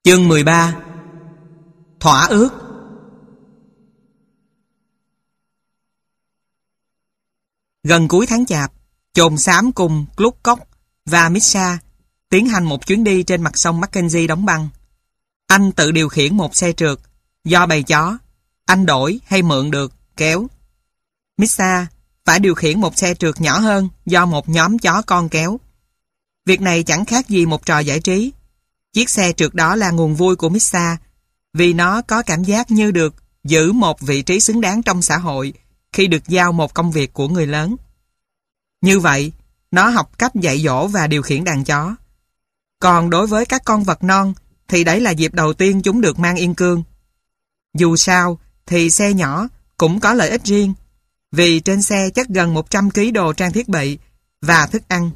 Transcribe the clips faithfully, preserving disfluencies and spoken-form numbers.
Chương mười ba. Thỏa ước. Gần cuối tháng Chạp, Chồn Xám cùng Gluckok và Mitsha tiến hành một chuyến đi trên mặt sông Mackenzie đóng băng. Anh tự điều khiển một xe trượt do bầy chó, anh đổi hay mượn được, kéo. Mitsha phải điều khiển một xe trượt nhỏ hơn do một nhóm chó con kéo. Việc này chẳng khác gì một trò giải trí. Chiếc xe trượt đó là nguồn vui của Mitsha vì nó có cảm giác như được giữ một vị trí xứng đáng trong xã hội khi được giao một công việc của người lớn. Như vậy, nó học cách dạy dỗ và điều khiển đàn chó. Còn đối với các con vật non thì đấy là dịp đầu tiên chúng được mang yên cương. Dù sao thì xe nhỏ cũng có lợi ích riêng vì trên xe chất gần một trăm ki lô gam đồ trang thiết bị và thức ăn.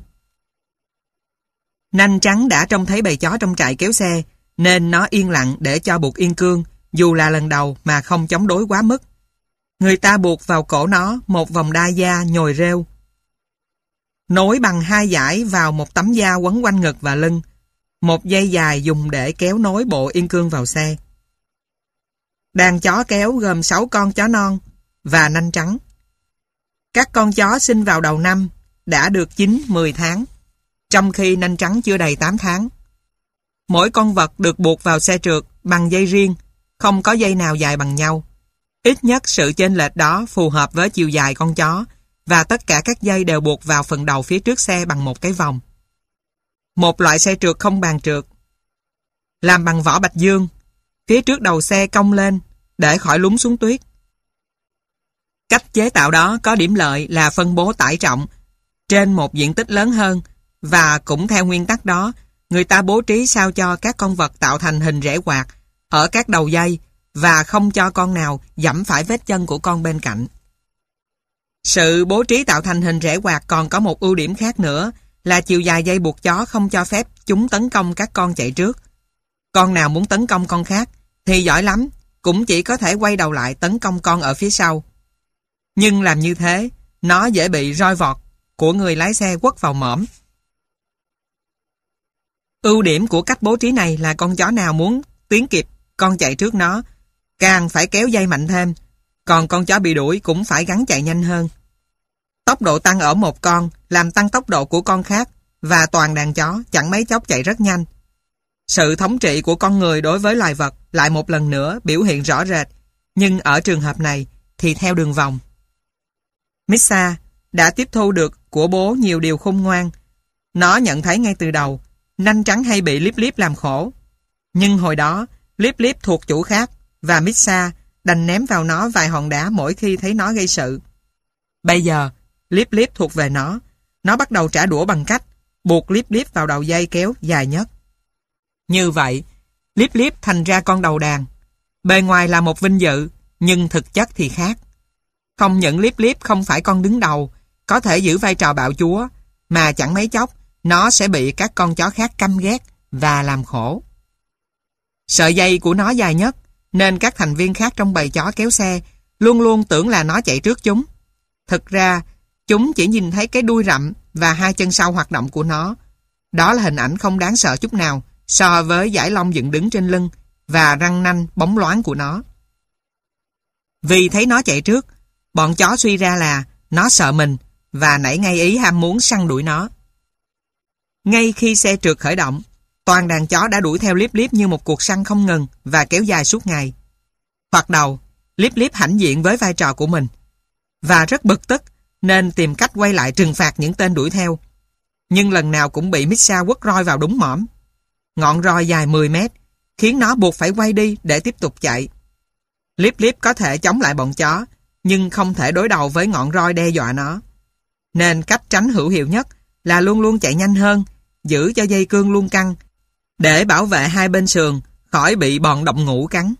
Nanh trắng đã trông thấy bầy chó trong trại kéo xe nên nó yên lặng để cho buộc yên cương dù là lần đầu mà không chống đối quá mức. Người ta buộc vào cổ nó một vòng đai da nhồi rêu, nối bằng hai dải vào một tấm da quấn quanh ngực và lưng, một dây dài dùng để kéo nối bộ yên cương vào xe. Đàn chó kéo gồm sáu con chó non và nanh trắng. Các con chó sinh vào đầu năm đã được chín mười tháng, trong khi nanh trắng chưa đầy tám tháng. Mỗi con vật được buộc vào xe trượt bằng dây riêng, không có dây nào dài bằng nhau. Ít nhất sự chênh lệch đó phù hợp với chiều dài con chó, và tất cả các dây đều buộc vào phần đầu phía trước xe bằng một cái vòng. Một loại xe trượt không bàn trượt, làm bằng vỏ bạch dương, phía trước đầu xe cong lên để khỏi lún xuống tuyết. Cách chế tạo đó có điểm lợi là phân bố tải trọng trên một diện tích lớn hơn, và cũng theo nguyên tắc đó, người ta bố trí sao cho các con vật tạo thành hình rẽ quạt ở các đầu dây và không cho con nào dẫm phải vết chân của con bên cạnh. Sự bố trí tạo thành hình rẽ quạt còn có một ưu điểm khác nữa là chiều dài dây buộc chó không cho phép chúng tấn công các con chạy trước. Con nào muốn tấn công con khác thì giỏi lắm, cũng chỉ có thể quay đầu lại tấn công con ở phía sau. Nhưng làm như thế, nó dễ bị roi vọt của người lái xe quất vào mõm. Ưu điểm của cách bố trí này là con chó nào muốn tiến kịp con chạy trước nó càng phải kéo dây mạnh thêm, còn con chó bị đuổi cũng phải gắng chạy nhanh hơn. Tốc độ tăng ở một con làm tăng tốc độ của con khác, và toàn đàn chó chẳng mấy chốc chạy rất nhanh. Sự thống trị của con người đối với loài vật lại một lần nữa biểu hiện rõ rệt, nhưng ở trường hợp này thì theo đường vòng. Mitsha đã tiếp thu được của bố nhiều điều khôn ngoan. Nó nhận thấy ngay từ đầu nanh trắng hay bị Lip Lip làm khổ. Nhưng hồi đó Lip Lip thuộc chủ khác, và Mitsha đành ném vào nó vài hòn đá mỗi khi thấy nó gây sự. Bây giờ Lip Lip thuộc về nó. Nó bắt đầu trả đũa bằng cách buộc Lip Lip vào đầu dây kéo dài nhất. Như vậy Lip Lip thành ra con đầu đàn. Bề ngoài là một vinh dự, nhưng thực chất thì khác. Không những Lip Lip không phải con đứng đầu, có thể giữ vai trò bạo chúa, mà chẳng mấy chốc nó sẽ bị các con chó khác căm ghét và làm khổ. Sợi dây của nó dài nhất, nên các thành viên khác trong bầy chó kéo xe luôn luôn tưởng là nó chạy trước chúng. Thực ra, chúng chỉ nhìn thấy cái đuôi rậm và hai chân sau hoạt động của nó. Đó là hình ảnh không đáng sợ chút nào so với dải lông dựng đứng trên lưng và răng nanh bóng loáng của nó. Vì thấy nó chạy trước, bọn chó suy ra là nó sợ mình và nảy ngay ý ham muốn săn đuổi nó. Ngay khi xe trượt khởi động, toàn đàn chó đã đuổi theo Lip Lip như một cuộc săn không ngừng và kéo dài suốt ngày. Thoạt đầu, Lip Lip hãnh diện với vai trò của mình và rất bực tức nên tìm cách quay lại trừng phạt những tên đuổi theo. Nhưng lần nào cũng bị Mitsha quất roi vào đúng mõm. Ngọn roi dài mười mét khiến nó buộc phải quay đi để tiếp tục chạy. Lip Lip có thể chống lại bọn chó, nhưng không thể đối đầu với ngọn roi đe dọa nó. Nên cách tránh hữu hiệu nhất là luôn luôn chạy nhanh hơn, giữ cho dây cương luôn căng, để bảo vệ hai bên sườn khỏi bị bọn động ngũ cắn.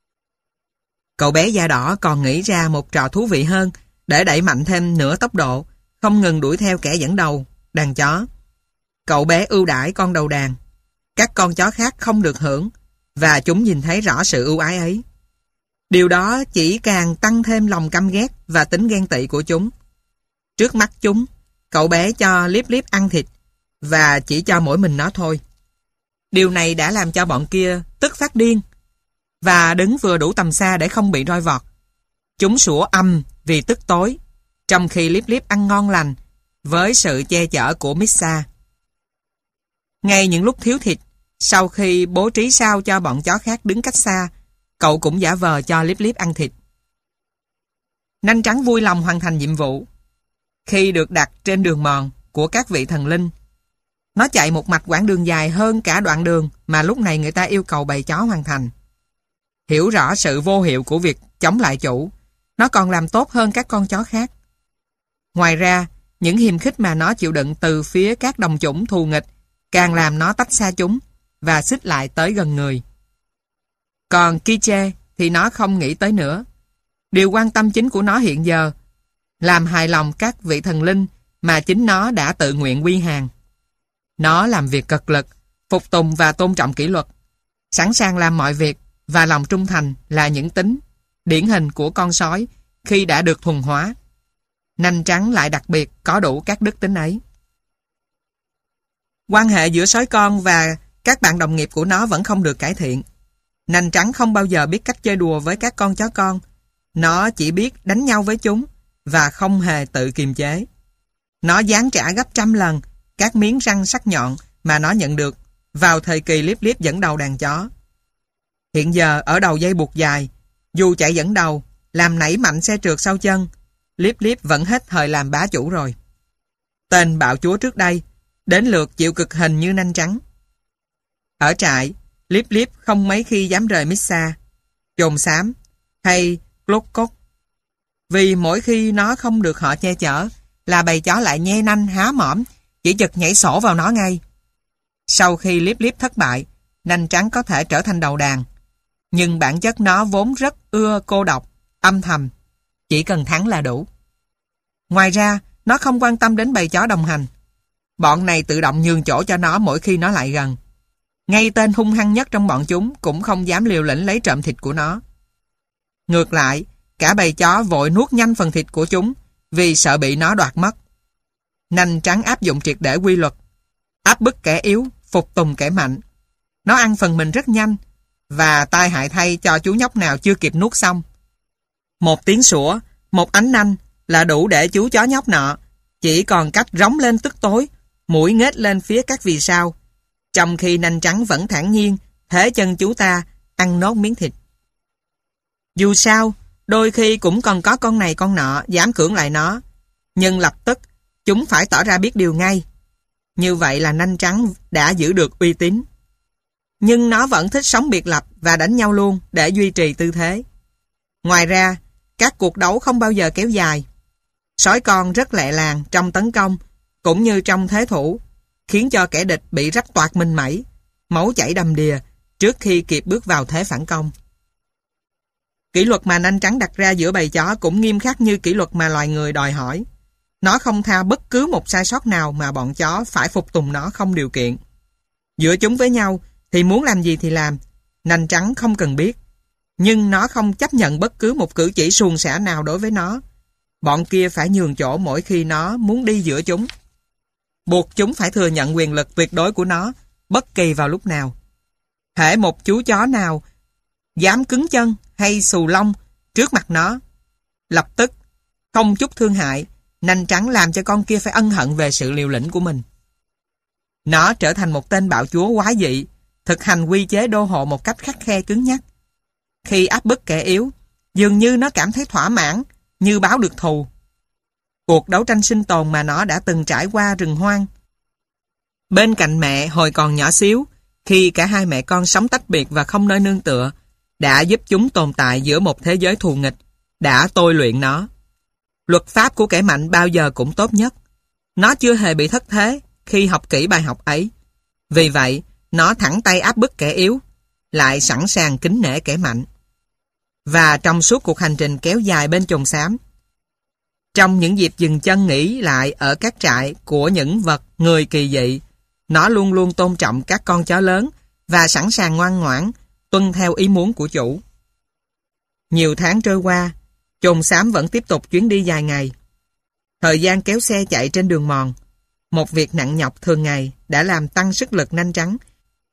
Cậu bé da đỏ còn nghĩ ra một trò thú vị hơn để đẩy mạnh thêm nửa tốc độ, không ngừng đuổi theo kẻ dẫn đầu, đàn chó. Cậu bé ưu đãi con đầu đàn. Các con chó khác không được hưởng, và chúng nhìn thấy rõ sự ưu ái ấy. Điều đó chỉ càng tăng thêm lòng căm ghét và tính ghen tị của chúng. Trước mắt chúng, cậu bé cho Lip Lip ăn thịt và chỉ cho mỗi mình nó thôi. Điều này đã làm cho bọn kia tức phát điên và đứng vừa đủ tầm xa để không bị roi vọt. Chúng sủa ầm vì tức tối, trong khi Lip Lip ăn ngon lành với sự che chở của Missa. Ngay những lúc thiếu thịt, sau khi bố trí sao cho bọn chó khác đứng cách xa, cậu cũng giả vờ cho Lip Lip ăn thịt. Nanh trắng vui lòng hoàn thành nhiệm vụ. Khi được đặt trên đường mòn của các vị thần linh, nó chạy một mạch quãng đường dài hơn cả đoạn đường mà lúc này người ta yêu cầu bầy chó hoàn thành. Hiểu rõ sự vô hiệu của việc chống lại chủ, nó còn làm tốt hơn các con chó khác. Ngoài ra, những hiềm khích mà nó chịu đựng từ phía các đồng chủng thù nghịch càng làm nó tách xa chúng và xích lại tới gần người. Còn Kiche thì nó không nghĩ tới nữa. Điều quan tâm chính của nó hiện giờ làm hài lòng các vị thần linh mà chính nó đã tự nguyện quy hàng. Nó làm việc cật lực, phục tùng và tôn trọng kỷ luật, sẵn sàng làm mọi việc, và lòng trung thành là những tính điển hình của con sói khi đã được thuần hóa. Nanh trắng lại đặc biệt có đủ các đức tính ấy. Quan hệ giữa sói con và các bạn đồng nghiệp của nó vẫn không được cải thiện. Nanh trắng không bao giờ biết cách chơi đùa với các con chó con. Nó chỉ biết đánh nhau với chúng và không hề tự kiềm chế. Nó giáng trả gấp trăm lần các miếng răng sắc nhọn mà nó nhận được vào thời kỳ Lip Lip dẫn đầu đàn chó. Hiện giờ ở đầu dây buộc dài, dù chạy dẫn đầu, làm nảy mạnh xe trượt sau chân, Lip Lip vẫn hết thời làm bá chủ rồi. Tên bạo chúa trước đây, đến lượt chịu cực hình như nanh trắng. Ở trại, Lip Lip không mấy khi dám rời Missa, Chồn Xám hay Clốt Cốt. Vì mỗi khi nó không được họ che chở, là bầy chó lại nhe nanh há mỏm, chỉ chực nhảy sổ vào nó ngay. Sau khi Lip Lip thất bại, nanh trắng có thể trở thành đầu đàn. Nhưng bản chất nó vốn rất ưa cô độc, âm thầm, chỉ cần thắng là đủ. Ngoài ra, nó không quan tâm đến bầy chó đồng hành. Bọn này tự động nhường chỗ cho nó mỗi khi nó lại gần. Ngay tên hung hăng nhất trong bọn chúng cũng không dám liều lĩnh lấy trộm thịt của nó. Ngược lại, cả bầy chó vội nuốt nhanh phần thịt của chúng vì sợ bị nó đoạt mất. Nanh trắng áp dụng triệt để quy luật, áp bức kẻ yếu, phục tùng kẻ mạnh. Nó ăn phần mình rất nhanh, và tai hại thay cho chú nhóc nào chưa kịp nuốt xong. Một tiếng sủa, một ánh nanh là đủ để chú chó nhóc nọ chỉ còn cách rống lên tức tối, mũi nghếch lên phía các vì sao, trong khi nanh trắng vẫn thản nhiên thế chân chú ta ăn nốt miếng thịt. Dù sao, đôi khi cũng còn có con này con nọ dám cưỡng lại nó, nhưng lập tức chúng phải tỏ ra biết điều ngay. Như vậy là nanh trắng đã giữ được uy tín. Nhưng nó vẫn thích sống biệt lập và đánh nhau luôn để duy trì tư thế. Ngoài ra, các cuộc đấu không bao giờ kéo dài. Sói con rất lẹ làng trong tấn công cũng như trong thế thủ, khiến cho kẻ địch bị rách toạc mình mẩy, máu chảy đầm đìa trước khi kịp bước vào thế phản công. Kỷ luật mà nanh trắng đặt ra giữa bầy chó cũng nghiêm khắc như kỷ luật mà loài người đòi hỏi. Nó không tha bất cứ một sai sót nào mà bọn chó phải phục tùng nó không điều kiện. Giữa chúng với nhau thì muốn làm gì thì làm, nanh trắng không cần biết. Nhưng nó không chấp nhận bất cứ một cử chỉ suồng sã nào đối với nó. Bọn kia phải nhường chỗ mỗi khi nó muốn đi giữa chúng. Buộc chúng phải thừa nhận quyền lực tuyệt đối của nó bất kỳ vào lúc nào. Hễ một chú chó nào dám cứng chân hay xù lông trước mặt nó, lập tức, không chút thương hại, nanh trắng làm cho con kia phải ân hận về sự liều lĩnh của mình. Nó trở thành một tên bạo chúa quái dị, thực hành quy chế đô hộ một cách khắt khe cứng nhắc. Khi áp bức kẻ yếu, dường như nó cảm thấy thỏa mãn, như báo được thù. Cuộc đấu tranh sinh tồn mà nó đã từng trải qua rừng hoang. Bên cạnh mẹ hồi còn nhỏ xíu, khi cả hai mẹ con sống tách biệt và không nơi nương tựa, đã giúp chúng tồn tại giữa một thế giới thù nghịch, đã tôi luyện nó. Luật pháp của kẻ mạnh bao giờ cũng tốt nhất. Nó chưa hề bị thất thế khi học kỹ bài học ấy. Vì vậy, nó thẳng tay áp bức kẻ yếu, lại sẵn sàng kính nể kẻ mạnh. Và trong suốt cuộc hành trình kéo dài bên Chồn Xám, trong những dịp dừng chân nghỉ lại ở các trại của những vật người kỳ dị, nó luôn luôn tôn trọng các con chó lớn và sẵn sàng ngoan ngoãn tuân theo ý muốn của chủ. Nhiều tháng trôi qua, Chồn Xám vẫn tiếp tục chuyến đi dài ngày. Thời gian kéo xe chạy trên đường mòn, một việc nặng nhọc thường ngày, đã làm tăng sức lực nanh trắng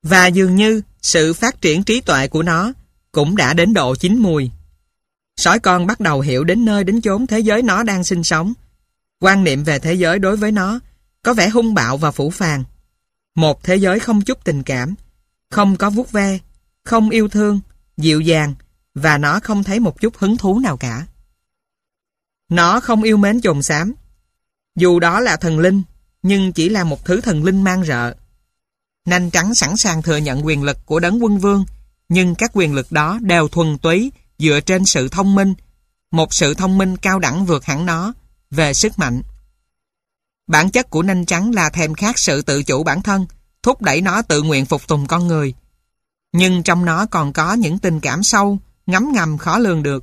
Và dường như sự phát triển trí tuệ của nó cũng đã đến độ chín mùi. Sói con bắt đầu hiểu đến nơi đến chốn thế giới nó đang sinh sống. Quan niệm về thế giới đối với nó có vẻ hung bạo và phũ phàng. Một thế giới không chút tình cảm, không có vuốt ve, không yêu thương, dịu dàng, và nó không thấy một chút hứng thú nào cả. Nó không yêu mến chồn xám. Dù đó là thần linh, nhưng chỉ là một thứ thần linh man rợ. Nanh trắng sẵn sàng thừa nhận quyền lực của đấng quân vương, nhưng các quyền lực đó đều thuần túy dựa trên sự thông minh, một sự thông minh cao đẳng vượt hẳn nó về sức mạnh. Bản chất của nanh trắng là thèm khát sự tự chủ bản thân, thúc đẩy nó tự nguyện phục tùng con người. Nhưng trong nó còn có những tình cảm sâu, ngấm ngầm khó lường được.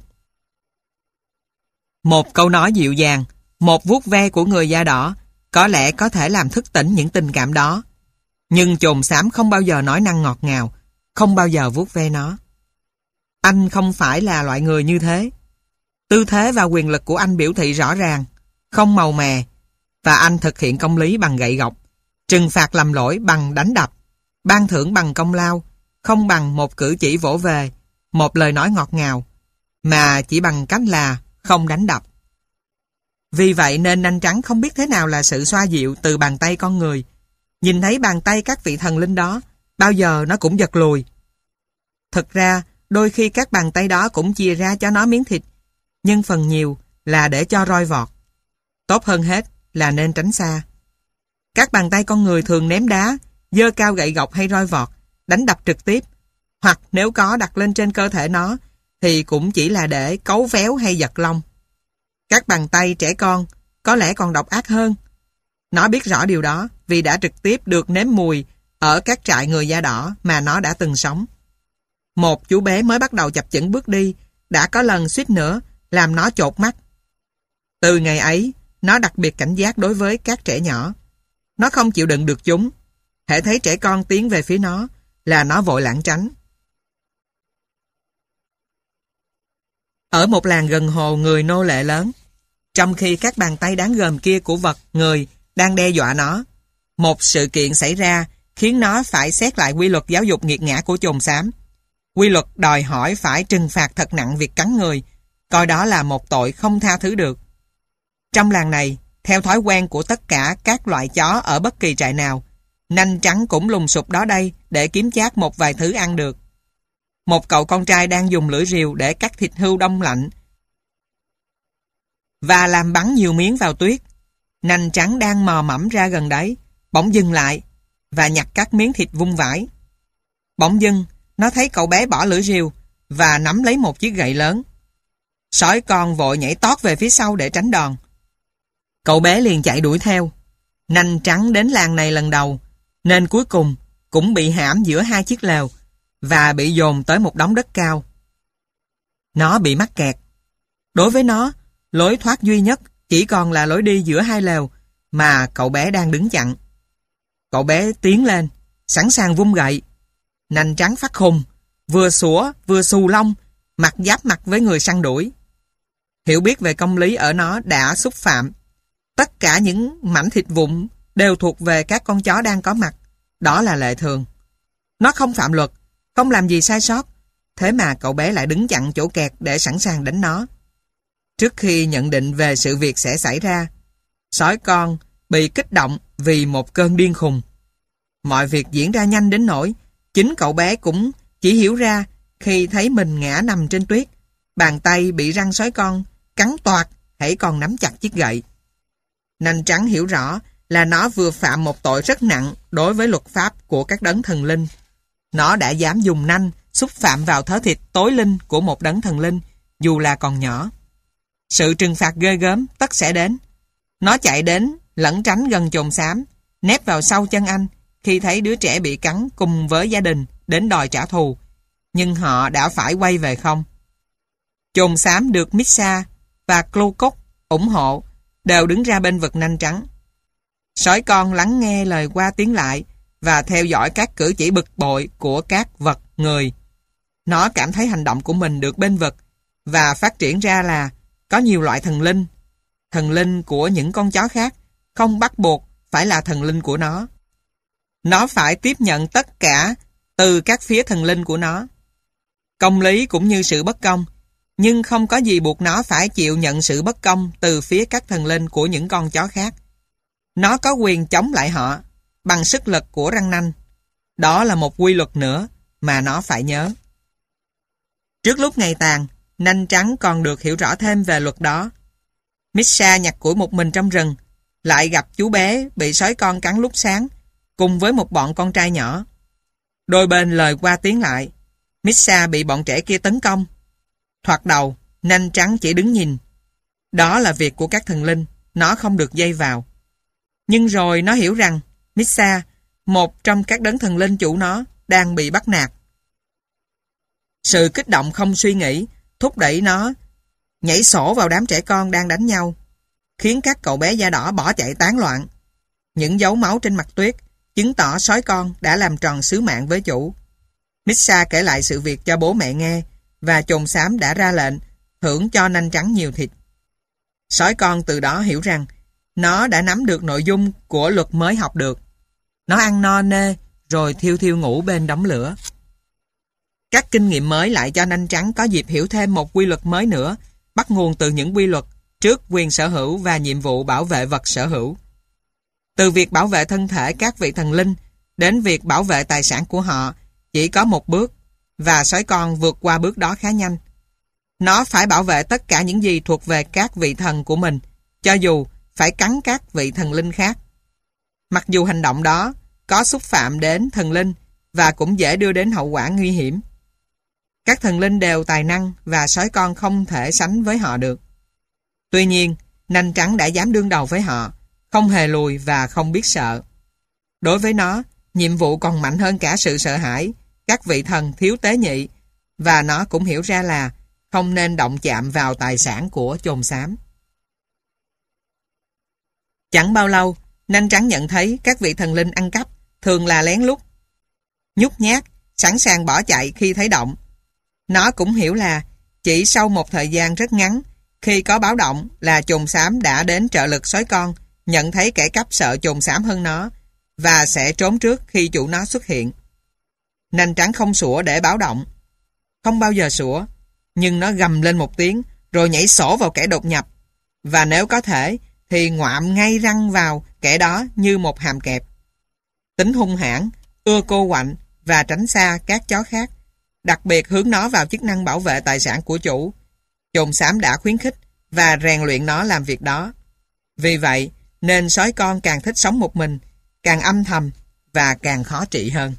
Một câu nói dịu dàng, một vuốt ve của người da đỏ có lẽ có thể làm thức tỉnh những tình cảm đó. Nhưng chồn xám không bao giờ nói năng ngọt ngào, không bao giờ vuốt ve nó. Anh không phải là loại người như thế. Tư thế và quyền lực của anh biểu thị rõ ràng, không màu mè, và anh thực hiện công lý bằng gậy gộc, trừng phạt lầm lỗi bằng đánh đập, ban thưởng bằng công lao, không bằng một cử chỉ vỗ về, một lời nói ngọt ngào, mà chỉ bằng cách là không đánh đập. Vì vậy nên nanh trắng không biết thế nào là sự xoa dịu từ bàn tay con người. Nhìn thấy bàn tay các vị thần linh đó, bao giờ nó cũng giật lùi. Thực ra, đôi khi các bàn tay đó cũng chia ra cho nó miếng thịt, nhưng phần nhiều là để cho roi vọt. Tốt hơn hết là nên tránh xa. Các bàn tay con người thường ném đá, giơ cao gậy gộc hay roi vọt, đánh đập trực tiếp, hoặc nếu có đặt lên trên cơ thể nó, thì cũng chỉ là để cấu véo hay giật lông. Các bàn tay trẻ con có lẽ còn độc ác hơn. Nó biết rõ điều đó vì đã trực tiếp được nếm mùi ở các trại người da đỏ mà nó đã từng sống. Một chú bé mới bắt đầu chập chững bước đi đã có lần suýt nữa làm nó chột mắt. Từ ngày ấy, nó đặc biệt cảnh giác đối với các trẻ nhỏ. Nó không chịu đựng được chúng. Hễ thấy trẻ con tiến về phía nó là nó vội lảng tránh. Ở một làng gần hồ người nô lệ lớn, trong khi các bàn tay đáng gờm kia của vật, người đang đe dọa nó, một sự kiện xảy ra khiến nó phải xét lại quy luật giáo dục nghiệt ngã của chồn xám. Quy luật đòi hỏi phải trừng phạt thật nặng việc cắn người, coi đó là một tội không tha thứ được. Trong làng này, theo thói quen của tất cả các loại chó ở bất kỳ trại nào, nanh trắng cũng lùng sục đó đây để kiếm chác một vài thứ ăn được. Một cậu con trai đang dùng lưỡi rìu để cắt thịt hươu đông lạnh và làm bắn nhiều miếng vào tuyết. Nanh trắng đang mò mẫm ra gần đấy, bỗng dừng lại và nhặt các miếng thịt vung vãi. Bỗng dưng, nó thấy cậu bé bỏ lưỡi rìu và nắm lấy một chiếc gậy lớn. Sói con vội nhảy tót về phía sau để tránh đòn. Cậu bé liền chạy đuổi theo. Nanh trắng đến làng này lần đầu, nên cuối cùng cũng bị hãm giữa hai chiếc lều và bị dồn tới một đống đất cao. Nó bị mắc kẹt. Đối với nó, lối thoát duy nhất chỉ còn là lối đi giữa hai lều mà cậu bé đang đứng chặn. Cậu bé tiến lên, sẵn sàng vung gậy. Nanh trắng phát khùng, vừa sủa vừa xù lông, mặt giáp mặt với người săn đuổi. Hiểu biết về công lý ở nó đã xúc phạm. Tất cả những mảnh thịt vụn đều thuộc về các con chó đang có mặt. Đó là lệ thường. Nó không phạm luật, không làm gì sai sót. Thế mà cậu bé lại đứng chặn chỗ kẹt để sẵn sàng đánh nó. Trước khi nhận định về sự việc sẽ xảy ra, sói con bị kích động vì một cơn điên khùng. Mọi việc diễn ra nhanh đến nỗi chính cậu bé cũng chỉ hiểu ra khi thấy mình ngã nằm trên tuyết, bàn tay bị răng sói con cắn toạc hãy còn nắm chặt chiếc gậy. Nanh trắng hiểu rõ là nó vừa phạm một tội rất nặng đối với luật pháp của các đấng thần linh. Nó đã dám dùng nanh xúc phạm vào thớ thịt tối linh của một đấng thần linh, dù là còn nhỏ. Sự trừng phạt ghê gớm tất sẽ đến. Nó chạy đến, lẩn tránh gần chồn xám, nép vào sau chân anh khi thấy đứa trẻ bị cắn cùng với gia đình đến đòi trả thù. Nhưng họ đã phải quay về không. Chồn xám được Missa và Clocok ủng hộ, đều đứng ra bên vực nanh trắng. Sói con lắng nghe lời qua tiếng lại và theo dõi các cử chỉ bực bội của các vật người. Nó cảm thấy hành động của mình được bên vực và phát triển ra là có nhiều loại thần linh. Thần linh của những con chó khác không bắt buộc phải là thần linh của nó. Nó phải tiếp nhận tất cả từ các phía thần linh của nó. Công lý cũng như sự bất công, nhưng không có gì buộc nó phải chịu nhận sự bất công từ phía các thần linh của những con chó khác. Nó có quyền chống lại họ bằng sức lực của răng nanh. Đó là một quy luật nữa mà nó phải nhớ. Trước lúc ngày tàn, nanh trắng còn được hiểu rõ thêm về luật đó. Misha nhặt củi một mình trong rừng, lại gặp chú bé bị sói con cắn lúc sáng, cùng với một bọn con trai nhỏ. Đôi bên lời qua tiếng lại, Misha bị bọn trẻ kia tấn công. Thoạt đầu, nanh trắng chỉ đứng nhìn. Đó là việc của các thần linh, nó không được dây vào. Nhưng rồi nó hiểu rằng Misha, một trong các đấng thần linh chủ nó, đang bị bắt nạt. Sự kích động không suy nghĩ thúc đẩy nó nhảy sổ vào đám trẻ con đang đánh nhau, khiến các cậu bé da đỏ bỏ chạy tán loạn. Những dấu máu trên mặt tuyết chứng tỏ sói con đã làm tròn sứ mạng với chủ. Misha kể lại sự việc cho bố mẹ nghe, và chồn xám đã ra lệnh thưởng cho nanh trắng nhiều thịt. Sói con từ đó hiểu rằng nó đã nắm được nội dung của luật mới học được. Nó ăn no nê rồi thiêu thiêu ngủ bên đống lửa. Các kinh nghiệm mới lại cho nanh trắng có dịp hiểu thêm một quy luật mới nữa, bắt nguồn từ những quy luật trước quyền sở hữu và nhiệm vụ bảo vệ vật sở hữu. Từ việc bảo vệ thân thể các vị thần linh đến việc bảo vệ tài sản của họ chỉ có một bước, và sói con vượt qua bước đó khá nhanh. Nó phải bảo vệ tất cả những gì thuộc về các vị thần của mình, cho dù phải cắn các vị thần linh khác. Mặc dù hành động đó có xúc phạm đến thần linh và cũng dễ đưa đến hậu quả nguy hiểm. Các thần linh đều tài năng và sói con không thể sánh với họ được. Tuy nhiên, nanh trắng đã dám đương đầu với họ, không hề lùi và không biết sợ. Đối với nó, nhiệm vụ còn mạnh hơn cả sự sợ hãi các vị thần thiếu tế nhị, và nó cũng hiểu ra là không nên động chạm vào tài sản của chồn xám. Chẳng bao lâu, nanh trắng nhận thấy các vị thần linh ăn cắp thường là lén lút, nhút nhát, sẵn sàng bỏ chạy khi thấy động. Nó cũng hiểu là chỉ sau một thời gian rất ngắn, khi có báo động là chồn xám đã đến trợ lực sói con, nhận thấy kẻ cắp sợ chồn xám hơn nó và sẽ trốn trước khi chủ nó xuất hiện. Nanh trắng không sủa để báo động, không bao giờ sủa, nhưng nó gầm lên một tiếng rồi nhảy sổ vào kẻ đột nhập, và nếu có thể thì ngoạm ngay răng vào kẻ đó như một hàm kẹp. Tính hung hãn, ưa cô quạnh và tránh xa các chó khác, đặc biệt hướng nó vào chức năng bảo vệ tài sản của chủ. Chồn xám đã khuyến khích và rèn luyện nó làm việc đó. Vì vậy nên sói con càng thích sống một mình, càng âm thầm và càng khó trị hơn.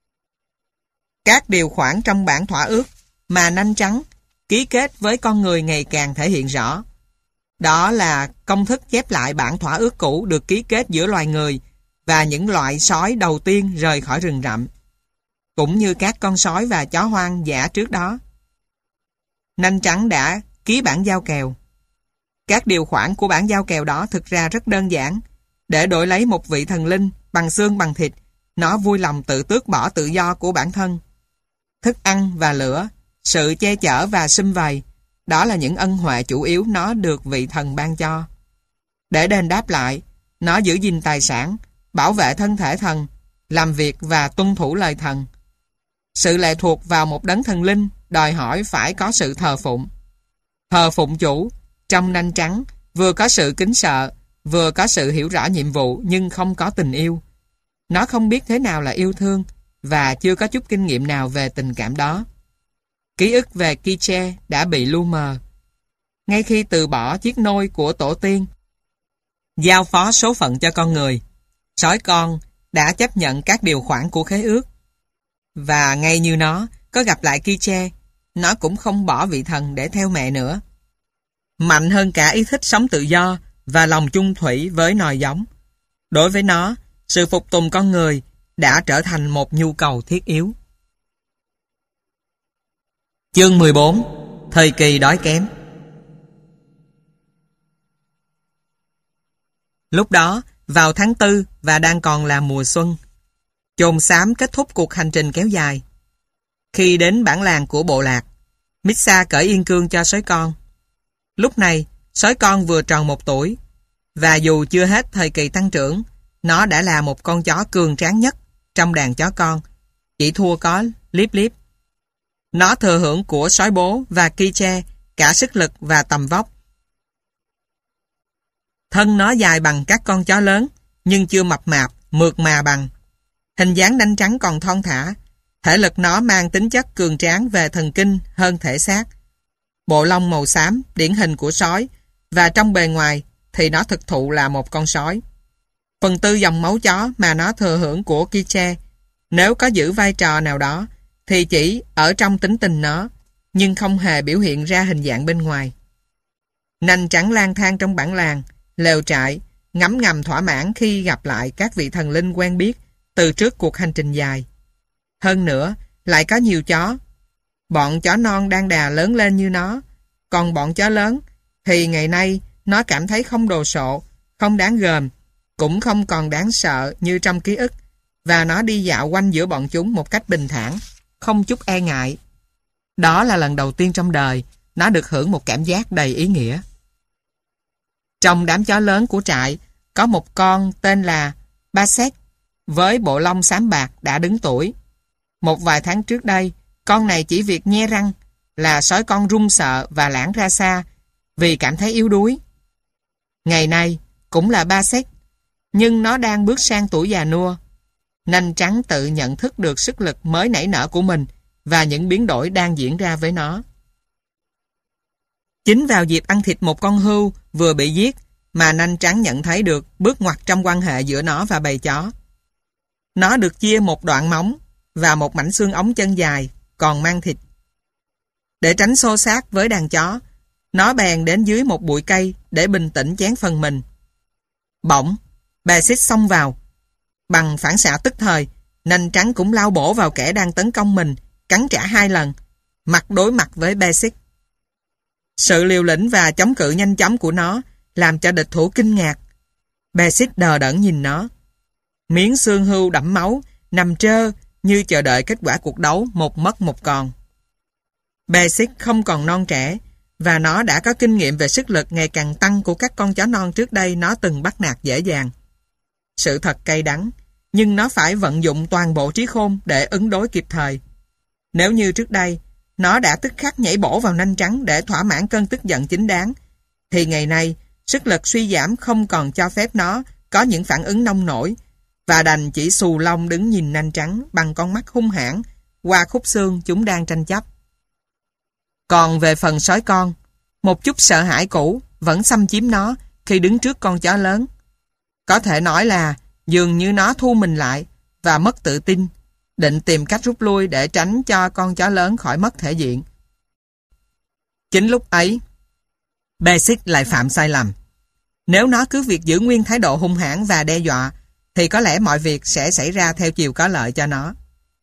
Các điều khoản trong bản thỏa ước mà nanh trắng ký kết với con người ngày càng thể hiện rõ. Đó là công thức chép lại bản thỏa ước cũ được ký kết giữa loài người và những loại sói đầu tiên rời khỏi rừng rậm, cũng như các con sói và chó hoang dã trước đó. Nanh trắng đã ký bản giao kèo. Các điều khoản của bản giao kèo đó thực ra rất đơn giản. Để đổi lấy một vị thần linh bằng xương bằng thịt, nó vui lòng tự tước bỏ tự do của bản thân. Thức ăn và lửa, sự che chở và sum vầy, đó là những ân huệ chủ yếu nó được vị thần ban cho. Để đền đáp lại, nó giữ gìn tài sản, bảo vệ thân thể thần, làm việc và tuân thủ lời thần. Sự lệ thuộc vào một đấng thần linh đòi hỏi phải có sự thờ phụng. Thờ phụng chủ, trong nanh trắng, vừa có sự kính sợ, vừa có sự hiểu rõ nhiệm vụ nhưng không có tình yêu. Nó không biết thế nào là yêu thương và chưa có chút kinh nghiệm nào về tình cảm đó. Ký ức về Kiche đã bị lu mờ. Ngay khi từ bỏ chiếc nôi của tổ tiên, giao phó số phận cho con người, sói con đã chấp nhận các điều khoản của khế ước. Và ngay như nó có gặp lại Kiche, nó cũng không bỏ vị thần để theo mẹ nữa. Mạnh hơn cả ý thích sống tự do và lòng chung thủy với nòi giống. Đối với nó, sự phục tùng con người đã trở thành một nhu cầu thiết yếu. Chương mười bốn. Thời kỳ đói kém. Lúc đó, vào tháng tư và đang còn là mùa xuân, chồn xám kết thúc cuộc hành trình kéo dài. Khi đến bản làng của bộ lạc, Misha cởi yên cương cho sói con. Lúc này, sói con vừa tròn một tuổi, và dù chưa hết thời kỳ tăng trưởng, nó đã là một con chó cường tráng nhất trong đàn chó con, chỉ thua có Liếp Liếp. Nó thừa hưởng của sói bố và Ki-che cả sức lực và tầm vóc. Thân nó dài bằng các con chó lớn, nhưng chưa mập mạp, mượt mà bằng. Hình dáng nanh trắng còn thon thả, thể lực nó mang tính chất cường tráng về thần kinh hơn thể xác. Bộ lông màu xám, điển hình của sói, và trong bề ngoài thì nó thực thụ là một con sói. Phần tư dòng máu chó mà nó thừa hưởng của Ki-che, nếu có giữ vai trò nào đó, thì chỉ ở trong tính tình nó, nhưng không hề biểu hiện ra hình dạng bên ngoài. Nanh trắng lang thang trong bản làng, lều trại, ngấm ngầm thỏa mãn khi gặp lại các vị thần linh quen biết từ trước cuộc hành trình dài. Hơn nữa, lại có nhiều chó. Bọn chó non đang đà lớn lên như nó, còn bọn chó lớn thì ngày nay nó cảm thấy không đồ sộ, không đáng gờm, cũng không còn đáng sợ như trong ký ức, và nó đi dạo quanh giữa bọn chúng một cách bình thản, không chút e ngại. Đó là lần đầu tiên trong đời nó được hưởng một cảm giác đầy ý nghĩa. Trong đám chó lớn của trại có một con tên là Basset với bộ lông xám bạc đã đứng tuổi. Một vài tháng trước đây, con này chỉ việc nhe răng là sói con run sợ và lảng ra xa vì cảm thấy yếu đuối. Ngày nay cũng là Basset, nhưng nó đang bước sang tuổi già nua. Nanh trắng tự nhận thức được sức lực mới nảy nở của mình và những biến đổi đang diễn ra với nó. Chính vào dịp ăn thịt một con hươu vừa bị giết mà nanh trắng nhận thấy được bước ngoặt trong quan hệ giữa nó và bầy chó. Nó được chia một đoạn móng và một mảnh xương ống chân dài, còn mang thịt. Để tránh xô xát với đàn chó, nó bèn đến dưới một bụi cây để bình tĩnh chén phần mình. Bỗng, Basset xông vào. Bằng phản xạ tức thời, nanh trắng cũng lao bổ vào kẻ đang tấn công mình, cắn trả hai lần, mặt đối mặt với Basset. Sự liều lĩnh và chống cự nhanh chóng của nó làm cho địch thủ kinh ngạc. Basset đờ đẫn nhìn nó. Miếng xương hươu đẫm máu, nằm trơ như chờ đợi kết quả cuộc đấu một mất một còn. Basset không còn non trẻ, và nó đã có kinh nghiệm về sức lực ngày càng tăng của các con chó non trước đây nó từng bắt nạt dễ dàng. Sự thật cay đắng, nhưng nó phải vận dụng toàn bộ trí khôn để ứng đối kịp thời. Nếu như trước đây, nó đã tức khắc nhảy bổ vào nanh trắng để thỏa mãn cơn tức giận chính đáng, thì ngày nay, sức lực suy giảm không còn cho phép nó có những phản ứng nông nổi, và đành chỉ xù lông đứng nhìn nanh trắng bằng con mắt hung hãn qua khúc xương chúng đang tranh chấp. Còn về phần sói con, một chút sợ hãi cũ vẫn xâm chiếm nó khi đứng trước con chó lớn. Có thể nói là dường như nó thu mình lại và mất tự tin, định tìm cách rút lui để tránh cho con chó lớn khỏi mất thể diện. Chính lúc ấy, Basset lại phạm sai lầm. Nếu nó cứ việc giữ nguyên thái độ hung hãn và đe dọa, thì có lẽ mọi việc sẽ xảy ra theo chiều có lợi cho nó.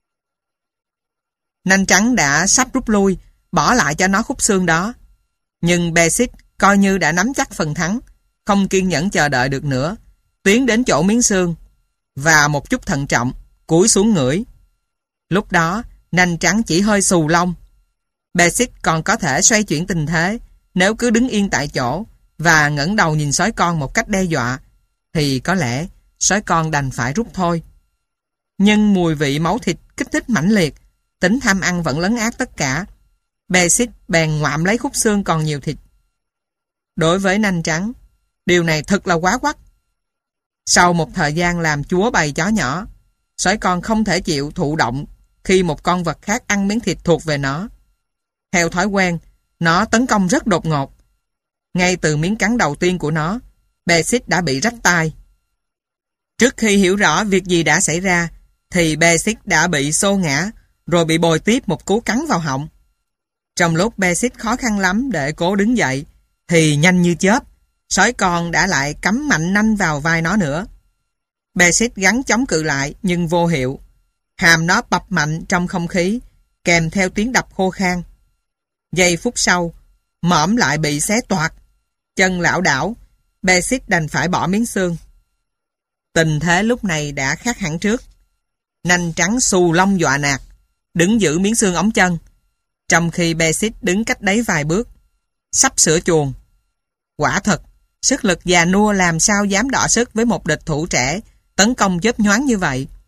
Nanh trắng đã sắp rút lui, bỏ lại cho nó khúc xương đó. Nhưng Basset coi như đã nắm chắc phần thắng, không kiên nhẫn chờ đợi được nữa, tiến đến chỗ miếng xương, và một chút thận trọng, cúi xuống ngửi. Lúc đó, nanh trắng chỉ hơi xù lông. Basset còn có thể xoay chuyển tình thế, nếu cứ đứng yên tại chỗ và ngẩng đầu nhìn sói con một cách đe dọa, thì có lẽ sói con đành phải rút thôi. Nhưng mùi vị máu thịt kích thích mãnh liệt, tính tham ăn vẫn lấn át tất cả. Basset bèn ngoạm lấy khúc xương còn nhiều thịt. Đối với nanh trắng, điều này thật là quá quắt. Sau một thời gian làm chúa bầy chó nhỏ, sói con không thể chịu thụ động khi một con vật khác ăn miếng thịt thuộc về nó. Theo thói quen, nó tấn công rất đột ngột. Ngay từ miếng cắn đầu tiên của nó, Basset đã bị rách tai. Trước khi hiểu rõ việc gì đã xảy ra, thì Basset đã bị xô ngã, rồi bị bồi tiếp một cú cắn vào họng. Trong lúc Basset khó khăn lắm để cố đứng dậy, thì nhanh như chớp, sói con đã lại cắm mạnh nanh vào vai nó nữa. Basset gắng chống cự lại nhưng vô hiệu. Hàm nó bập mạnh trong không khí, kèm theo tiếng đập khô khan. Giây phút sau, mõm lại bị xé toạc. Chân lảo đảo, Basset đành phải bỏ miếng xương. Tình thế lúc này đã khác hẳn trước. Nanh trắng xù lông dọa nạt, đứng giữ miếng xương ống chân, trong khi Basset đứng cách đấy vài bước, sắp sửa chuồn. Quả thật, sức lực già nua làm sao dám đọ sức với một địch thủ trẻ tấn công chớp nhoáng như vậy.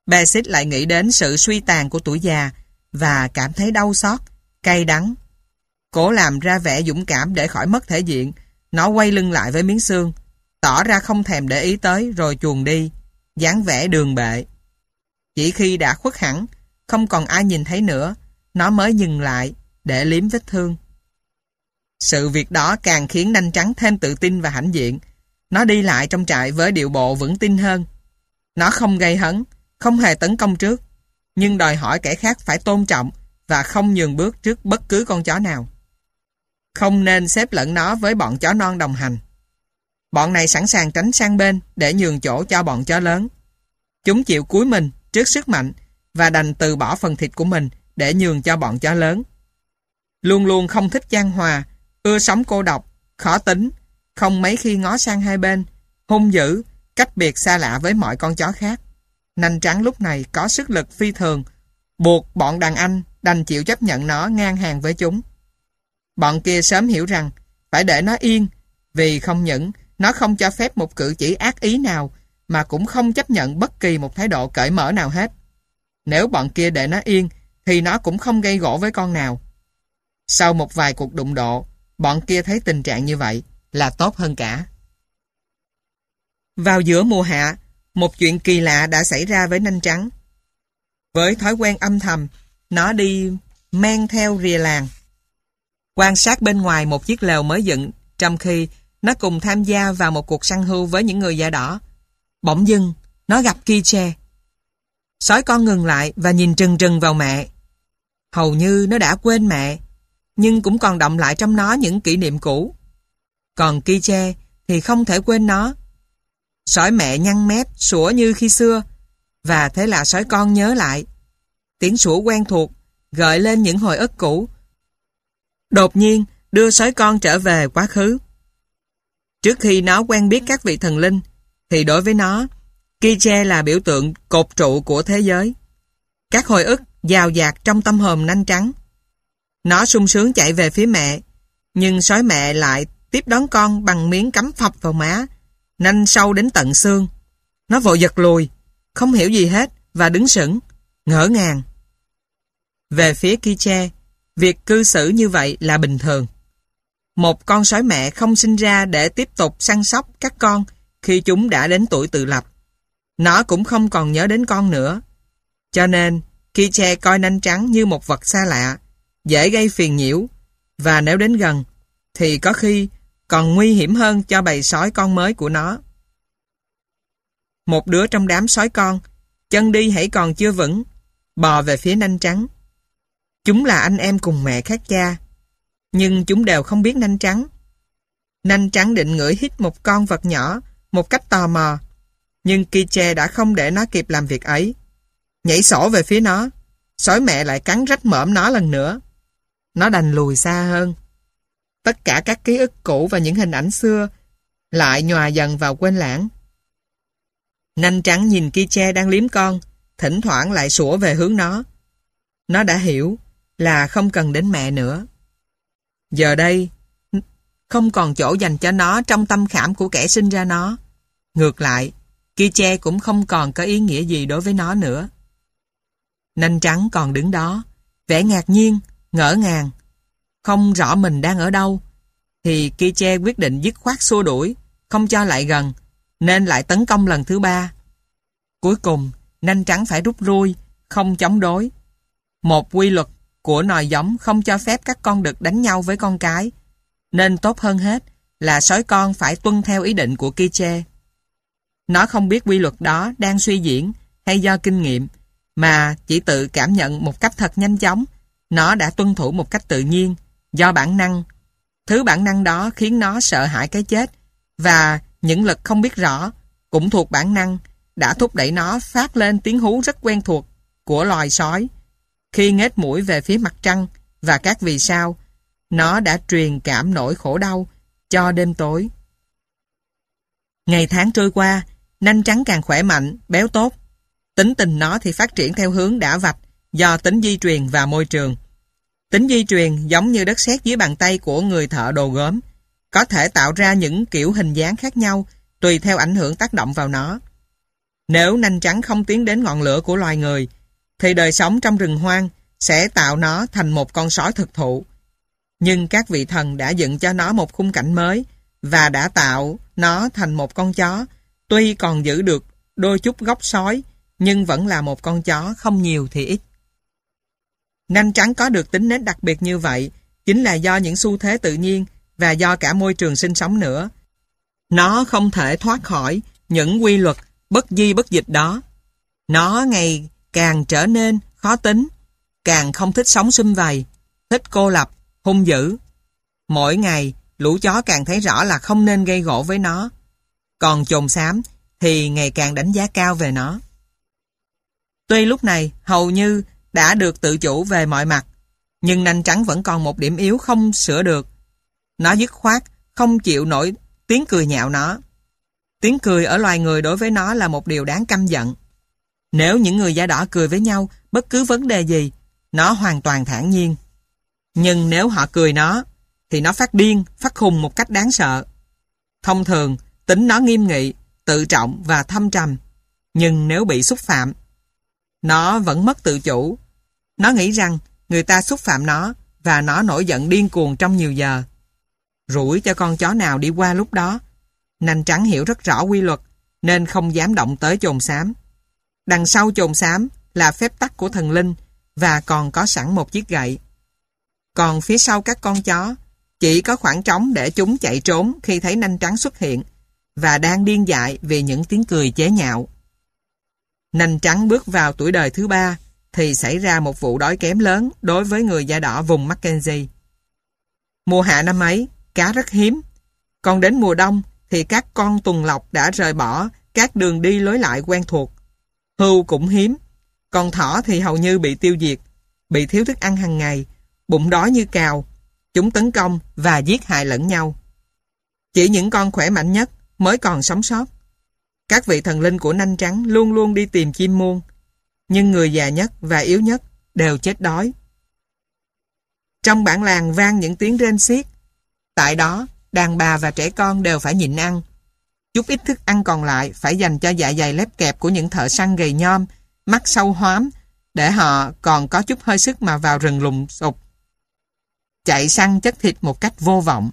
Basit lại nghĩ đến sự suy tàn của tuổi già và cảm thấy đau xót, cay đắng. Cố làm ra vẻ dũng cảm để khỏi mất thể diện. Nó quay lưng lại với miếng xương, tỏ ra không thèm để ý tới rồi chuồn đi, dáng vẻ đường bệ. Chỉ khi đã khuất hẳn, không còn ai nhìn thấy nữa, nó mới dừng lại để liếm vết thương. Sự việc đó càng khiến Nanh Trắng thêm tự tin và hãnh diện. Nó đi lại trong trại với điệu bộ vững tin hơn. Nó không gây hấn, không hề tấn công trước, nhưng đòi hỏi kẻ khác phải tôn trọng và không nhường bước trước bất cứ con chó nào. Không nên xếp lẫn nó với bọn chó non đồng hành. Bọn này sẵn sàng tránh sang bên để nhường chỗ cho bọn chó lớn. Chúng chịu cúi mình trước sức mạnh và đành từ bỏ phần thịt của mình để nhường cho bọn chó lớn. Luôn luôn không thích chan hòa, ưa sống cô độc, khó tính, không mấy khi ngó sang hai bên, hung dữ, cách biệt xa lạ với mọi con chó khác. Nanh Trắng lúc này có sức lực phi thường, buộc bọn đàn anh đành chịu chấp nhận nó ngang hàng với chúng. Bọn kia sớm hiểu rằng phải để nó yên, vì không những nó không cho phép một cử chỉ ác ý nào, mà cũng không chấp nhận bất kỳ một thái độ cởi mở nào hết. Nếu bọn kia để nó yên, thì nó cũng không gây gổ với con nào. Sau một vài cuộc đụng độ, bọn kia thấy tình trạng như vậy là tốt hơn cả. Vào giữa mùa hạ, một chuyện kỳ lạ đã xảy ra với Nanh Trắng. Với thói quen âm thầm, nó đi men theo rìa làng, quan sát bên ngoài một chiếc lều mới dựng, trong khi nó cùng tham gia vào một cuộc săn hưu với những người da đỏ. Bỗng dưng, nó gặp Ki-che. Sói con ngừng lại và nhìn trừng trừng vào mẹ. Hầu như nó đã quên mẹ, nhưng cũng còn đọng lại trong nó những kỷ niệm cũ. Còn Ki-che thì không thể quên nó. Sói mẹ nhăn mép, sủa như khi xưa, và thế là sói con nhớ lại. Tiếng sủa quen thuộc, gợi lên những hồi ức cũ. Đột nhiên, đưa sói con trở về quá khứ. Trước khi nó quen biết các vị thần linh, thì đối với nó, Ki-che là biểu tượng cột trụ của thế giới. Các hồi ức dào dạt trong tâm hồn Nanh Trắng. Nó sung sướng chạy về phía mẹ, nhưng sói mẹ lại tiếp đón con bằng miếng cắm phập vào má, nanh sâu đến tận xương. Nó vội giật lùi, không hiểu gì hết và đứng sững, ngỡ ngàng. Về phía Ki-che, việc cư xử như vậy là bình thường. Một con sói mẹ không sinh ra để tiếp tục săn sóc các con khi chúng đã đến tuổi tự lập. Nó cũng không còn nhớ đến con nữa. Cho nên, Ki-che coi Nanh Trắng như một vật xa lạ, dễ gây phiền nhiễu, và nếu đến gần, thì có khi còn nguy hiểm hơn cho bầy sói con mới của nó. Một đứa trong đám sói con, chân đi hãy còn chưa vững, bò về phía Nanh Trắng. Chúng là anh em cùng mẹ khác cha, nhưng chúng đều không biết Nanh Trắng. Nanh Trắng định ngửi hít một con vật nhỏ một cách tò mò, nhưng Ki-che đã không để nó kịp làm việc ấy. Nhảy sổ về phía nó, sói mẹ lại cắn rách mõm nó lần nữa. Nó đành lùi xa hơn. Tất cả các ký ức cũ và những hình ảnh xưa lại nhòa dần vào quên lãng. Nanh Trắng nhìn Ki-che đang liếm con, thỉnh thoảng lại sủa về hướng nó. Nó đã hiểu là không cần đến mẹ nữa. Giờ đây, không còn chỗ dành cho nó trong tâm khảm của kẻ sinh ra nó. Ngược lại, Ki-che cũng không còn có ý nghĩa gì đối với nó nữa. Nanh Trắng còn đứng đó, vẻ ngạc nhiên, ngỡ ngàng, không rõ mình đang ở đâu, thì Ki-che quyết định dứt khoát xua đuổi, không cho lại gần, nên lại tấn công lần thứ ba. Cuối cùng, Nanh Trắng phải rút lui, không chống đối. Một quy luật của nòi giống không cho phép các con đực đánh nhau với con cái, nên tốt hơn hết là sói con phải tuân theo ý định của Ki-che. Nó không biết quy luật đó đang suy diễn hay do kinh nghiệm, mà chỉ tự cảm nhận một cách thật nhanh chóng. Nó đã tuân thủ một cách tự nhiên, do bản năng. Thứ bản năng đó khiến nó sợ hãi cái chết, và những lực không biết rõ, cũng thuộc bản năng, đã thúc đẩy nó phát lên tiếng hú rất quen thuộc của loài sói. Khi nghếch mũi về phía mặt trăng và các vì sao, nó đã truyền cảm nỗi khổ đau cho đêm tối. Ngày tháng trôi qua, Nanh Trắng càng khỏe mạnh, béo tốt. Tính tình nó thì phát triển theo hướng đã vạch do tính di truyền và môi trường. Tính di truyền giống như đất sét dưới bàn tay của người thợ đồ gốm, có thể tạo ra những kiểu hình dáng khác nhau tùy theo ảnh hưởng tác động vào nó. Nếu nanh trắng không tiến đến ngọn lửa của loài người, thì đời sống trong rừng hoang sẽ tạo nó thành một con sói thực thụ. Nhưng các vị thần đã dựng cho nó một khung cảnh mới và đã tạo nó thành một con chó, tuy còn giữ được đôi chút góc sói, nhưng vẫn là một con chó, không nhiều thì ít. Nanh trắng có được tính nết đặc biệt như vậy chính là do những xu thế tự nhiên và do cả môi trường sinh sống nữa. Nó không thể thoát khỏi những quy luật bất di bất dịch đó. Nó ngày càng trở nên khó tính, càng không thích sống sum vầy, thích cô lập, hung dữ. Mỗi ngày, lũ chó càng thấy rõ là không nên gây gổ với nó. Còn chồn xám thì ngày càng đánh giá cao về nó. Tuy lúc này hầu như đã được tự chủ về mọi mặt, nhưng nanh trắng vẫn còn một điểm yếu không sửa được. Nó dứt khoát, không chịu nổi tiếng cười nhạo nó. Tiếng cười ở loài người đối với nó là một điều đáng căm giận. Nếu những người da đỏ cười với nhau bất cứ vấn đề gì, nó hoàn toàn thản nhiên. Nhưng nếu họ cười nó, thì nó phát điên, phát khùng một cách đáng sợ. Thông thường, tính nó nghiêm nghị, tự trọng và thâm trầm. Nhưng nếu bị xúc phạm, nó vẫn mất tự chủ. Nó nghĩ rằng người ta xúc phạm nó và nó nổi giận điên cuồng trong nhiều giờ. Rủi cho con chó nào đi qua lúc đó. Nanh trắng hiểu rất rõ quy luật nên không dám động tới chồn xám. Đằng sau chồn xám là phép tắc của thần linh và còn có sẵn một chiếc gậy. Còn phía sau các con chó chỉ có khoảng trống để chúng chạy trốn khi thấy nanh trắng xuất hiện và đang điên dại vì những tiếng cười chế nhạo. Nanh trắng bước vào tuổi đời thứ ba thì xảy ra một vụ đói kém lớn đối với người da đỏ vùng Mackenzie. Mùa hạ năm ấy, cá rất hiếm. Còn đến mùa đông thì các con tuần lộc đã rời bỏ các đường đi lối lại quen thuộc. Hươu cũng hiếm. Còn thỏ thì hầu như bị tiêu diệt, bị thiếu thức ăn hàng ngày, bụng đói như cào. Chúng tấn công và giết hại lẫn nhau. Chỉ những con khỏe mạnh nhất mới còn sống sót. Các vị thần linh của nanh trắng luôn luôn đi tìm chim muông, nhưng người già nhất và yếu nhất đều chết đói. Trong bản làng vang những tiếng rên xiết. Tại đó, đàn bà và trẻ con đều phải nhịn ăn. Chút ít thức ăn còn lại phải dành cho dạ dày lép kẹp của những thợ săn gầy nhom, mắt sâu hoám, để họ còn có chút hơi sức mà vào rừng lùng sục, chạy săn chất thịt một cách vô vọng.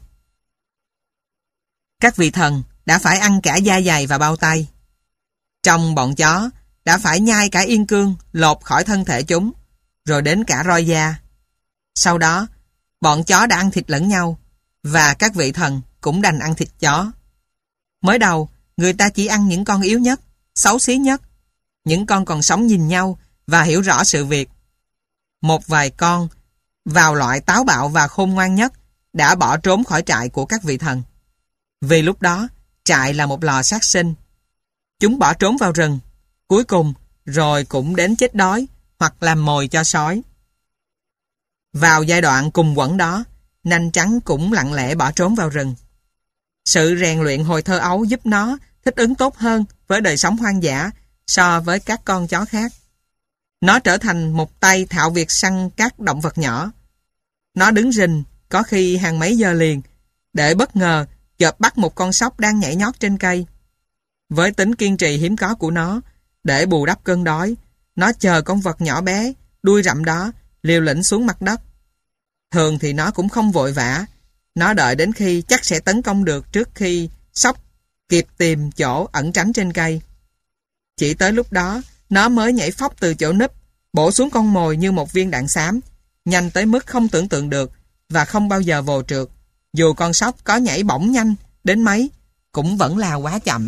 Các vị thần đã phải ăn cả da dày và bao tay. Trong bọn chó đã phải nhai cả yên cương lột khỏi thân thể chúng, rồi đến cả roi da. Sau đó, bọn chó đã ăn thịt lẫn nhau, và các vị thần cũng đành ăn thịt chó. Mới đầu, người ta chỉ ăn những con yếu nhất, xấu xí nhất, những con còn sống nhìn nhau và hiểu rõ sự việc. Một vài con, vào loại táo bạo và khôn ngoan nhất, đã bỏ trốn khỏi trại của các vị thần. Vì lúc đó, trại là một lò sát sinh. Chúng bỏ trốn vào rừng, cuối cùng rồi cũng đến chết đói hoặc làm mồi cho sói. Vào giai đoạn cùng quẫn đó, nanh trắng cũng lặng lẽ bỏ trốn vào rừng. Sự rèn luyện hồi thơ ấu giúp nó thích ứng tốt hơn với đời sống hoang dã so với các con chó khác. Nó trở thành một tay thạo việc săn các động vật nhỏ. Nó đứng rình, có khi hàng mấy giờ liền, để bất ngờ chợp bắt một con sóc đang nhảy nhót trên cây. Với tính kiên trì hiếm có của nó, để bù đắp cơn đói, nó chờ con vật nhỏ bé, đuôi rậm đó, liều lĩnh xuống mặt đất. Thường thì nó cũng không vội vã. Nó đợi đến khi chắc sẽ tấn công được trước khi sóc kịp tìm chỗ ẩn tránh trên cây. Chỉ tới lúc đó, nó mới nhảy phóc từ chỗ núp, bổ xuống con mồi như một viên đạn xám, nhanh tới mức không tưởng tượng được và không bao giờ vồ trượt. Dù con sóc có nhảy bổng nhanh đến mấy, cũng vẫn là quá chậm.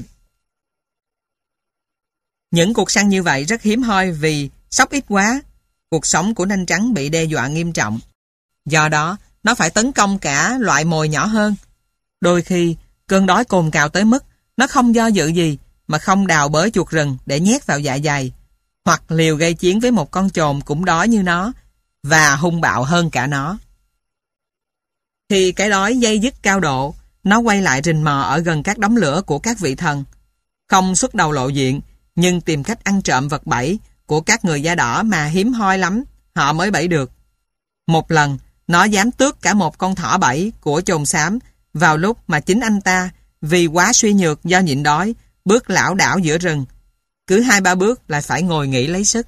Những cuộc săn như vậy rất hiếm hoi vì sóc ít quá. Cuộc sống của nanh trắng bị đe dọa nghiêm trọng. Do đó, nó phải tấn công cả loại mồi nhỏ hơn. Đôi khi, cơn đói cồn cào tới mức nó không do dự gì mà không đào bới chuột rừng để nhét vào dạ dày, hoặc liều gây chiến với một con chồn cũng đói như nó và hung bạo hơn cả nó. Khi cái đói dây dứt cao độ, nó quay lại rình mò ở gần các đống lửa của các vị thần. Không xuất đầu lộ diện, nhưng tìm cách ăn trộm vật bẫy của các người da đỏ mà hiếm hoi lắm, họ mới bẫy được. Một lần, nó dám tước cả một con thỏ bẫy của chồn xám vào lúc mà chính anh ta, vì quá suy nhược do nhịn đói, bước lảo đảo giữa rừng. cứ hai ba bước lại phải ngồi nghỉ lấy sức.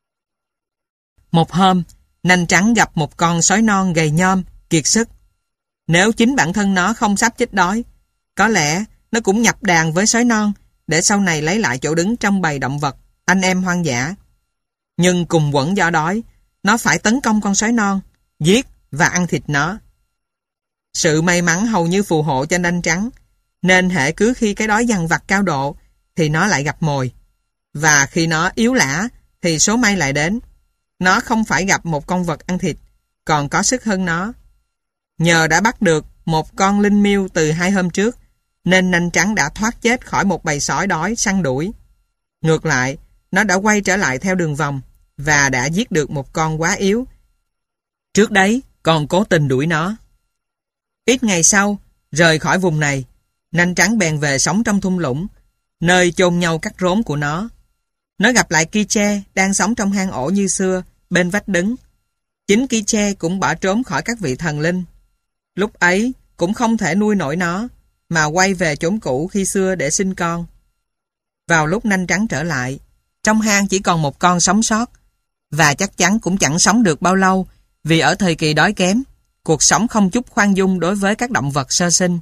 Một hôm, nanh trắng gặp một con sói non gầy nhom, kiệt sức. Nếu chính bản thân nó không sắp chết đói, có lẽ nó cũng nhập đàn với sói non để sau này lấy lại chỗ đứng trong bầy động vật, anh em hoang dã. Nhưng cùng quẫn do đói, nó phải tấn công con sói non, giết và ăn thịt nó. Sự may mắn hầu như phù hộ cho nanh trắng, nên hễ cứ khi cái đói dằn vặt cao độ thì nó lại gặp mồi. Và khi nó yếu lả thì số may lại đến. Nó không phải gặp một con vật ăn thịt, còn có sức hơn nó. Nhờ đã bắt được một con linh miêu từ hai hôm trước, nên nanh trắng đã thoát chết khỏi một bầy sói đói săn đuổi. Ngược lại, nó đã quay trở lại theo đường vòng và đã giết được một con quá yếu. Trước đấy, còn cố tình đuổi nó. Ít ngày sau, rời khỏi vùng này, nanh trắng bèn về sống trong thung lũng, nơi chôn nhau cắt rốn của nó. Nó gặp lại Kiche đang sống trong hang ổ như xưa, bên vách đứng. Chính Kiche cũng bỏ trốn khỏi các vị thần linh. Lúc ấy cũng không thể nuôi nổi nó, mà quay về chốn cũ khi xưa để sinh con. Vào lúc nanh trắng trở lại, trong hang chỉ còn một con sống sót, và chắc chắn cũng chẳng sống được bao lâu, vì ở thời kỳ đói kém, cuộc sống không chút khoan dung đối với các động vật sơ sinh.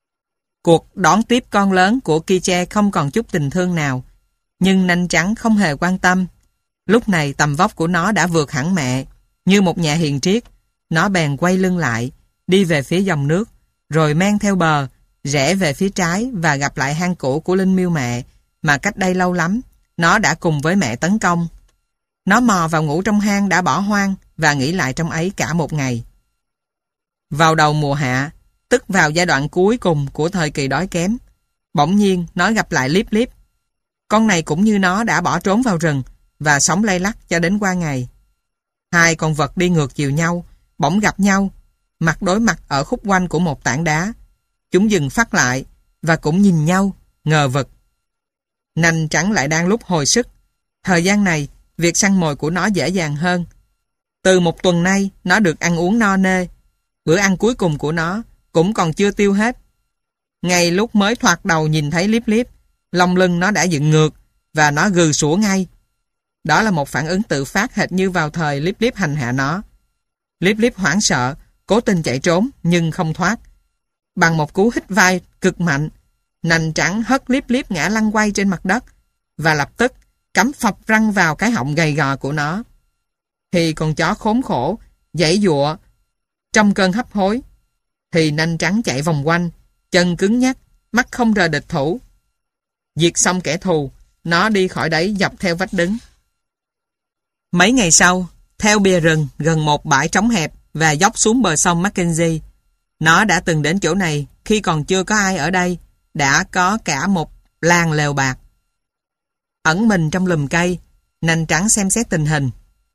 Cuộc đón tiếp con lớn của Kiche không còn chút tình thương nào, nhưng nanh trắng không hề quan tâm. Lúc này tầm vóc của nó đã vượt hẳn mẹ, như một nhà hiền triết. Nó bèn quay lưng lại, đi về phía dòng nước, rồi men theo bờ, rẽ về phía trái và gặp lại hang cũ của linh miêu mẹ, mà cách đây lâu lắm, nó đã cùng với mẹ tấn công. Nó mò vào ngủ trong hang đã bỏ hoang và nghỉ lại trong ấy cả một ngày. Vào đầu mùa hạ, tức vào giai đoạn cuối cùng của thời kỳ đói kém, bỗng nhiên nó gặp lại Líp Líp. Con này cũng như nó đã bỏ trốn vào rừng và sống lay lắt cho đến qua ngày. Hai con vật đi ngược chiều nhau, bỗng gặp nhau, mặt đối mặt ở khúc quanh của một tảng đá. Chúng dừng phát lại và cũng nhìn nhau, ngờ vực. Nanh trắng lại đang lúc hồi sức. Thời gian này, việc săn mồi của nó dễ dàng hơn. Từ một tuần nay, nó được ăn uống no nê. Bữa ăn cuối cùng của nó cũng còn chưa tiêu hết. Ngay lúc mới thoạt đầu nhìn thấy Líp Líp, lông lưng nó đã dựng ngược và nó gừ sủa ngay. Đó là một phản ứng tự phát hệt như vào thời Líp Líp hành hạ nó. Líp Líp hoảng sợ, cố tình chạy trốn nhưng không thoát. Bằng một cú hít vai cực mạnh, nanh trắng hất Líp Líp ngã lăn quay trên mặt đất và lập tức cắm phập răng vào cái họng gầy gò của nó. Thì con chó khốn khổ, giãy giụa trong cơn hấp hối, thì nanh trắng chạy vòng quanh, chân cứng nhắc, mắt không rời địch thủ. Diệt xong kẻ thù, nó đi khỏi đấy dọc theo vách đứng. Mấy ngày sau, theo bìa rừng gần một bãi trống hẹp và dốc xuống bờ sông Mackenzie, nó đã từng đến chỗ này khi còn chưa có ai ở đây, đã có cả một làng lều bạc. Ẩn mình trong lùm cây, nanh trắng xem xét tình hình.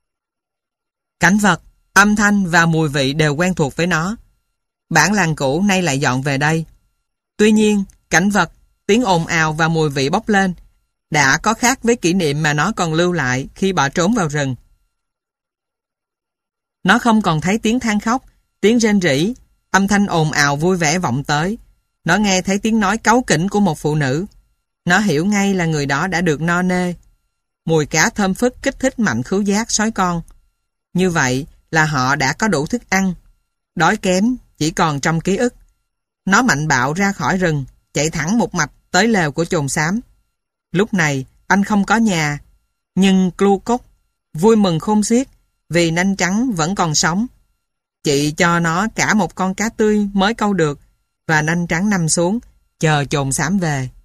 Cảnh vật, âm thanh và mùi vị đều quen thuộc với nó. Bản làng cũ nay lại dọn về đây. Tuy nhiên, cảnh vật, tiếng ồn ào và mùi vị bốc lên đã có khác với kỷ niệm mà nó còn lưu lại khi bỏ trốn vào rừng. Nó không còn thấy tiếng than khóc, tiếng rên rỉ, âm thanh ồn ào vui vẻ vọng tới. Nó nghe thấy tiếng nói cáu kỉnh của một phụ nữ. Nó hiểu ngay là người đó đã được no nê. Mùi cá thơm phức kích thích mạnh khứu giác sói con. Như vậy là họ đã có đủ thức ăn. Đói kém chỉ còn trong ký ức. Nó mạnh bạo ra khỏi rừng, chạy thẳng một mạch tới lều của chồn xám. Lúc này anh không có nhà, nhưng Clu Cốc vui mừng khôn xiết vì nanh trắng vẫn còn sống. Chị cho nó cả một con cá tươi mới câu được và nanh trắng nằm xuống chờ chồn xám về.